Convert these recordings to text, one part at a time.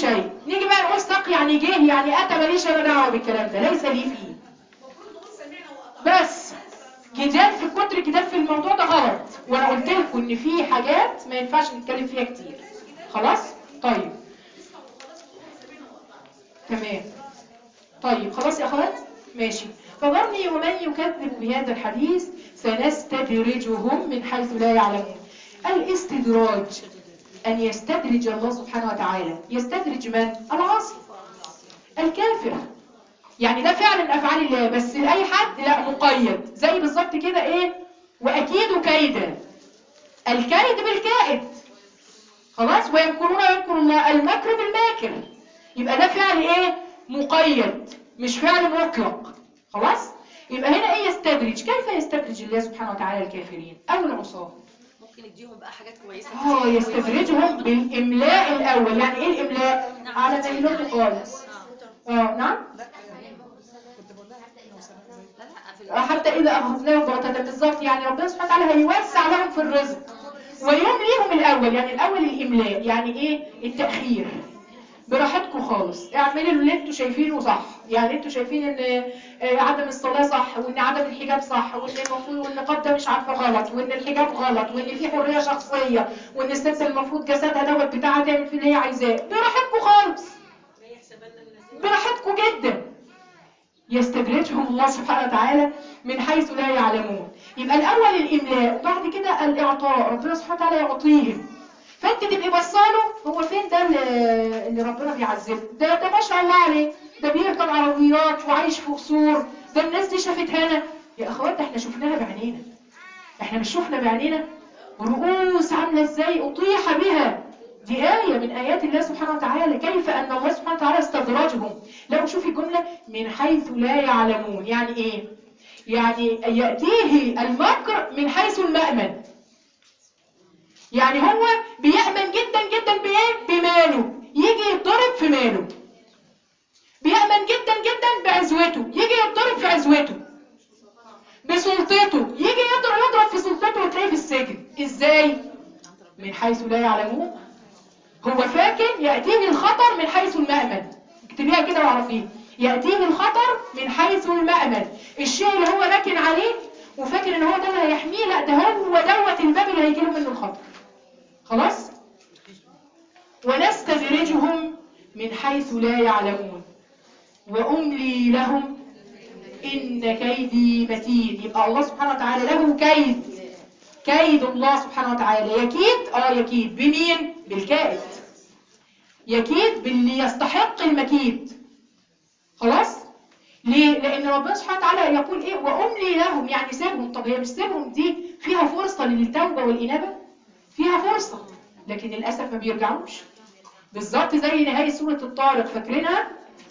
شيء. نيجي بقى نقول ساق يعني جه يعني اتى، ماليش انا دعوه بالكلام ده، ليس لي فيه. بس جدال في كتر الجدال في الموضوع ده غلط، وانا قلت لكم ان في حاجات ما ينفعش نتكلم فيها كتير. خلاص طيب تمام. طيب خلاص يا اخوات ماشي. فذرني ومن يكذب بهذا الحديث سنستدرجهم من حيث لا يعلمون. الاستدراج ان يستدرج الله سبحانه وتعالى. يستدرج من؟ العاصي الكافر. يعني ده فعل من افعال الله، بس لاي حد؟ لا، مقيد. زي بالظبط كده ايه؟ واكيد كيدا. الكيد بالكائد. خلاص. ويمكرون ويمكر الله، المكر بالماكر. يبقى ده فعل ايه؟ مقيد، مش فعل مطلق. خلاص. يبقى هنا ايه؟ يستدرج. كيف يستدرج الله سبحانه وتعالى الكافرين او العصاة؟ ممكن يديهم بقى حاجات كويسه يستدرجهم بالاملاء الاول. يعني ايه الاملاء؟ على مهلكم خالص. نعم. حتى إذا أخذناهم بغتة. بالظبط، يعني ربنا سبحانه وتعالى هيوسع لهم في الرزق ويمليهم الأول. يعني الأول الإملاء، يعني إيه؟ التأخير. براحتكم خالص، اعملوا اللي انتوا شايفينه صح. يعني انتوا شايفين ان عدم الصلاة صح، وان عدم الحجاب صح، وان المفروض والنقاب ده مش عارفه غلط، وان الحجاب غلط، وان في حرية شخصية، وان الست المفروض جسدها دوت بتاعها تعمل فيه اللي هي عايزاه. براحتكم خالص، براحتكم جدا. يستدرجهم الله سبحانه وتعالى من حيث لا يعلمون. يبقى الأول الإملاء، وبعد كده الإعطاء. ربنا سبحانه وتعالى يعطيهم، فأنت تبقي بصاله هو فين ده اللي ربنا بيعذبه. ده ما شاء الله عليه، ده بيركب عربيات وعايش في قصور، ده الناس دي شافت هنا. يا أخوات احنا شفناها بعينينا. احنا مش شفنا بعينينا رؤوس عاملة ازاي أطيح بها؟ دي آية من آيات الله سبحانه وتعالى. كيف أن الله سبحانه وتعالى استدرجهم. لو شوفي الجملة من حيث لا يعلمون. يعني إيه؟ يعني يأتيه المكر من حيث المأمن. يعني هو بيأمن جدا جدا بإيه؟ بماله، يجي يتضرب في ماله. بيأمن جدا جدا بعزوته، يجي يتضرب في عزوته. بسلطته، يجي يضرب في سلطته وتلاقيه في السجن. ازاي؟ من حيث لا يعلمون. هو فاكر يأتيه الخطر من حيث المأمن. اكتبيها كده واعرفيه. يأتيه الخطر من حيث المأمن. الشيء اللي هو راكن عليه وفاكر ان هو ده اللي هيحميه، لا، ده هو دوت الباب اللي هيجيله منه الخطر. خلاص. ونستدرجهم من حيث لا يعلمون وأملي لهم إن كيدي متين. يبقى الله سبحانه وتعالى له كيد. كيد الله سبحانه وتعالى يكيد. يكيد بمين؟ بالكائد. يكيد باللي يستحق المكيد. خلاص. ليه؟ لأن ربنا سبحانه وتعالى يقول إيه؟ وأملي لهم، يعني سيبهم. طب هي مش سيبهم دي فيها فرصة للتوبة والإنابة؟ فيها فرصة، لكن للأسف ما بيرجعوش. بالظبط زي نهاية سورة الطارق، فاكرينها؟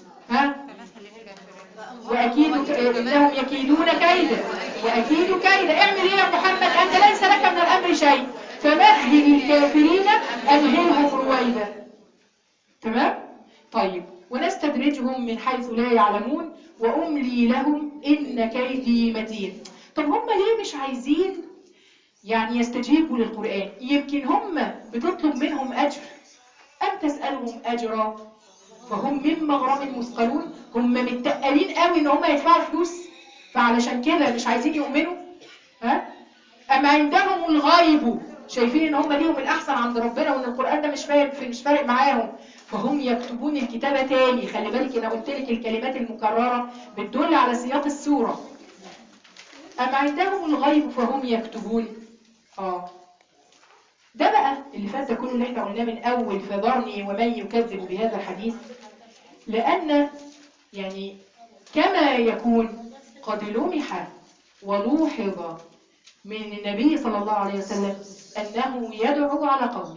وأكيد إنهم يكيدون كيدا وأكيد كيدا. اعمل إيه يا محمد؟ أنت ليس لك من الأمر شيء، فمهل الكافرين أمهلهم رويدا. تمام؟ طيب. ونستدرجهم من حيث لا يعلمون وأملي لهم إن كيدي متين. طب هم ليه مش عايزين يعني يستجيبوا للقرآن؟ يمكن هم بتطلب منهم أجر. أم تسألهم أجرا فهم من مغرم مثقلون. هم متقلين قوي ان هم يدفعوا فلوس، فعلشان كده مش عايزين يؤمنوا. أم عندهم الغيب، شايفين ان هم ليهم الأحسن عند ربنا وان القرآن ده مش فارق معاهم، فهم يكتبون الكتابة تاني. خلي بالك انا قلت لك الكلمات المكررة بتدل على سياق السورة. أم عندهم الغيب فهم يكتبون. ده بقى اللي فات ده كله اللي احنا قلناه من اول فذرني ومن يكذب بهذا الحديث. لأن يعني كما يكون قد لمح ولوحظ من النبي صلى الله عليه وسلم أنه يدعو على قومه.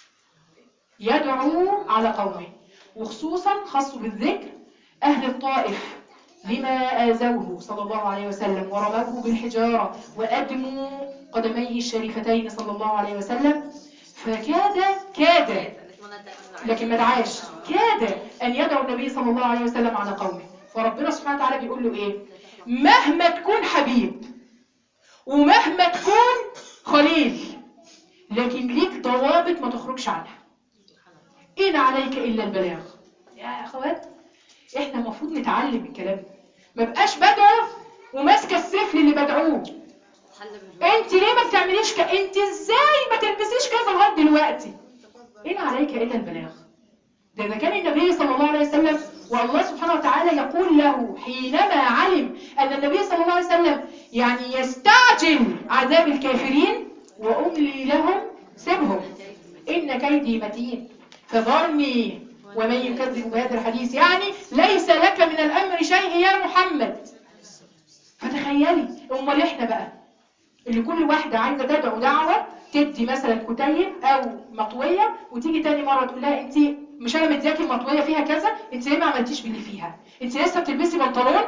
يدعو على قومه، وخصوصا خصوا بالذكر أهل الطائف لما آذوه صلى الله عليه وسلم ورموه بالحجارة وأدموا قدميه الشريفتين صلى الله عليه وسلم. فكاد لكن ما دعاش، كاد أن يدعو النبي صلى الله عليه وسلم على قومه. فربنا سبحانه وتعالى بيقول له إيه؟ مهما تكون حبيب ومهما تكون خليل، لكن ليك ضوابط ما تخرجش عنها. إن عليك إلا البلاغ. يا أخوات إحنا المفروض نتعلم الكلام ده، ما بقاش بدعو وماسكة السيف اللي بدعوه. انت ليه ما بتعمليش انت ازاي ما تلبسيش كذا لغايه دلوقتي؟ إن عليك إلا البلاغ. ده كان النبي صلى الله عليه وسلم والله سبحانه وتعالى يقول له حينما علم أن النبي صلى الله عليه وسلم يعني يستعجل عذاب الكافرين وأملي لهم سبهم إن كيدي متين فذرني ومن يكذب بهذا الحديث، يعني ليس لك من الأمر شيء يا محمد. فتخيلي امال احنا بقى اللي كل واحدة عايزة تدعو دعوة تدي مثلا كتيب او مطوية وتيجي تاني مرة تقول لها انت مش انا مدياكي المطوية فيها كذا، انت ليه ما عملتيش باللي فيها؟ انت لسه بتلبسي بنطلون؟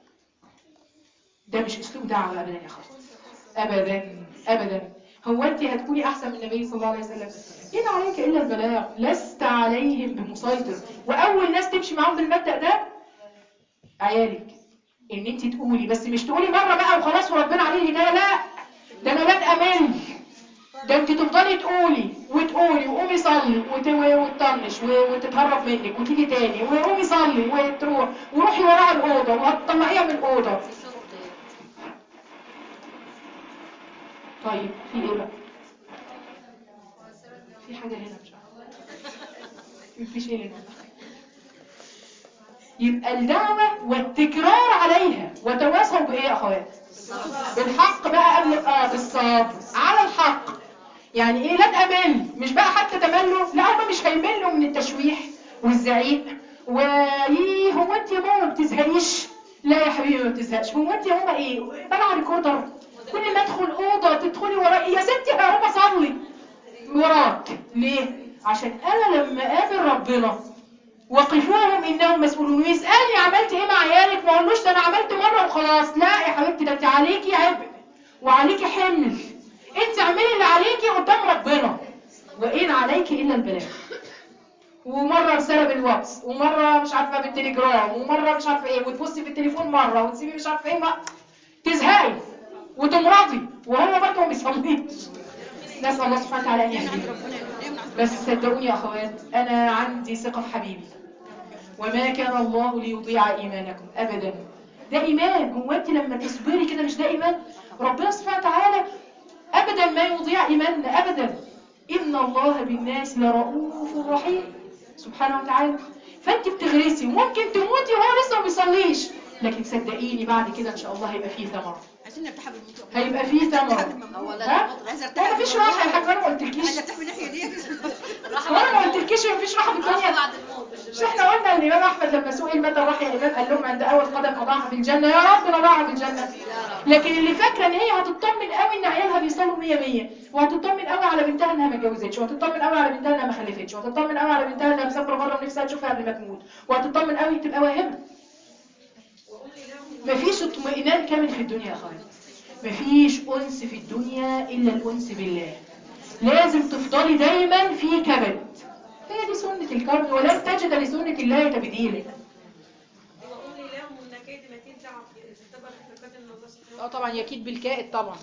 ده مش اسلوب دعوة ابدا يا اخوات، ابدا ابدا. هو انت هتكوني احسن من النبي صلى الله عليه وسلم؟ ان عليك الا البلاغ لست عليهم بمسيطر. واول ناس تمشي معاهم بالمبدأ ده عيالك، ان انت تقولي، بس مش تقولي مرة بقى وخلاص وربنا عليه الهداية، لا ده انا لن امل، ده انت تفضلي تقولي وتقولي وقومي صلي وتطنش وتتهرب منك وتيجي تاني وقومي صلي وتروح وروحي وراها الاوضه وهتطلعيها من الاوضه. طيب في ايه بقى؟ في حاجه هنا مش عارفه، مفيش ايه هنا. يبقى الدعوه والتكرار عليها وتواصوا بايه يا اخوات؟ بالحق بقى قبل بالصبر على الحق. يعني ايه لن امل؟ مش بقى حتى تملوا، لا هم مش هيملوا من التشويح والزعيق وييه هو انت يا ماما ما بتزهقيش؟ لا يا حبيبي ما بتزهقش. هو انت يا ماما ايه بلع ريكوردر كل ما ادخل اوضه تدخلي وراي يا ستي هقوم اصلي وراك ليه؟ عشان انا لما اقابل ربنا وقفوهم انهم مسؤولون ويسالني عملت ايه مع عيالك، ما اقولوش ده انا عملت مره وخلاص، لا يا حبيبتي ده انت عليكي عبء وعليكي حمل، انت اعملي اللي عليكي قدام ربنا. وإن عليك إلا البلاغ. ومرة رسالة بالواتس ومرة مش عارفة بالتليجرام ومرة مش عارفة ايه وتبصي في التليفون مرة وتسيبي مش عارفة ايه تزهقي وتمرضي وهو برضه ما بيصليش. نسأل الله سبحانه وتعالى أن يهدينا. بس صدقوني يا أخوات أنا عندي ثقة في حبيبي وما كان الله ليضيع إيمانكم أبدا. ده إيمان. هو أنت لما تصبري كده مش ده إيمان؟ ربنا سبحانه وتعالى أبدا ما يضيع إيماننا أبدا. إن الله بالناس لرؤوف رحيم سبحانه وتعالى. فأنت بتغرسي وممكن تموتي وهو لسه ما بيصليش، لكن صدقيني بعد كده إن شاء الله هيبقى فيه ثمرة. عايزين نرتاح بالموت. هيبقى فيه ثمرة. عايزه ارتاح. ما فيش راحة يا حاج، أنا ما قلتلكيش. عايزه ارتاح من الناحيه دي. هو أنا ما قلتلكيش ما فيش راحة في الدنيا؟ بعد الموت مش احنا قلنا الإمام أحمد لما سئل متى الراحة يا إمام قال لهم عند أول قدم أضعها في الجنة. يا رب نضعها في الجنة. لكن اللي فاكرة إن هي هتطمن قوي إن عيالها بيصلوا 100 وهتطمن قوي على بنتها إنها ما اتجوزتش وهتطمن قوي على بنتها إنها ما خلفتش وهتطمن قوي على بنتها إنها مسافرة بره ونفسها تشوفها قبل ما تموت وهتطمن قوي، تبقى واهمة. مفيش اطمئنان كامل في الدنيا يا أخوان. مفيش أنس في الدنيا إلا الأنس بالله. لازم تفضلي دايما في كبد. هي دي سنة الكون ولن تجد لسنة الله تبديلا. طبعا يكيد بالكائد طبعا.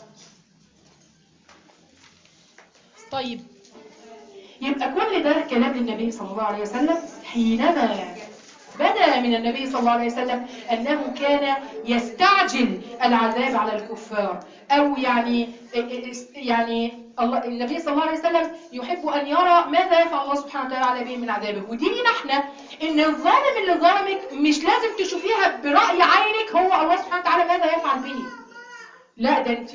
طيب يبقى كل ده كلام النبي صلى الله عليه وسلم حينما بدا من النبي صلى الله عليه وسلم أنه كان يستعجل العذاب على الكفار، أو يعني النبي صلى الله عليه وسلم يحب أن يرى ماذا يفعل الله سبحانه وتعالى به من عذابه. ودي لينا احنا إن الظالم اللي ظلمك مش لازم تشوفيها برأي عينك هو الله سبحانه وتعالى ماذا يفعل به، لا ده انت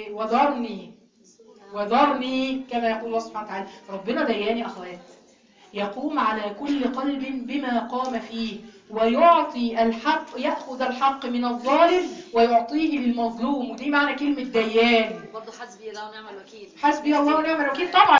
وذرني كما يقول الله سبحانه وتعالى. ربنا دياني أخوات يقوم على كل قلب بما قام فيه ويعطي الحق، يأخذ الحق من الظالم ويعطيه للمظلوم. ودي معنى كلمة ديان. برضه حسبي الله ونعم الوكيل. حسبي الله ونعم الوكيل طبعا.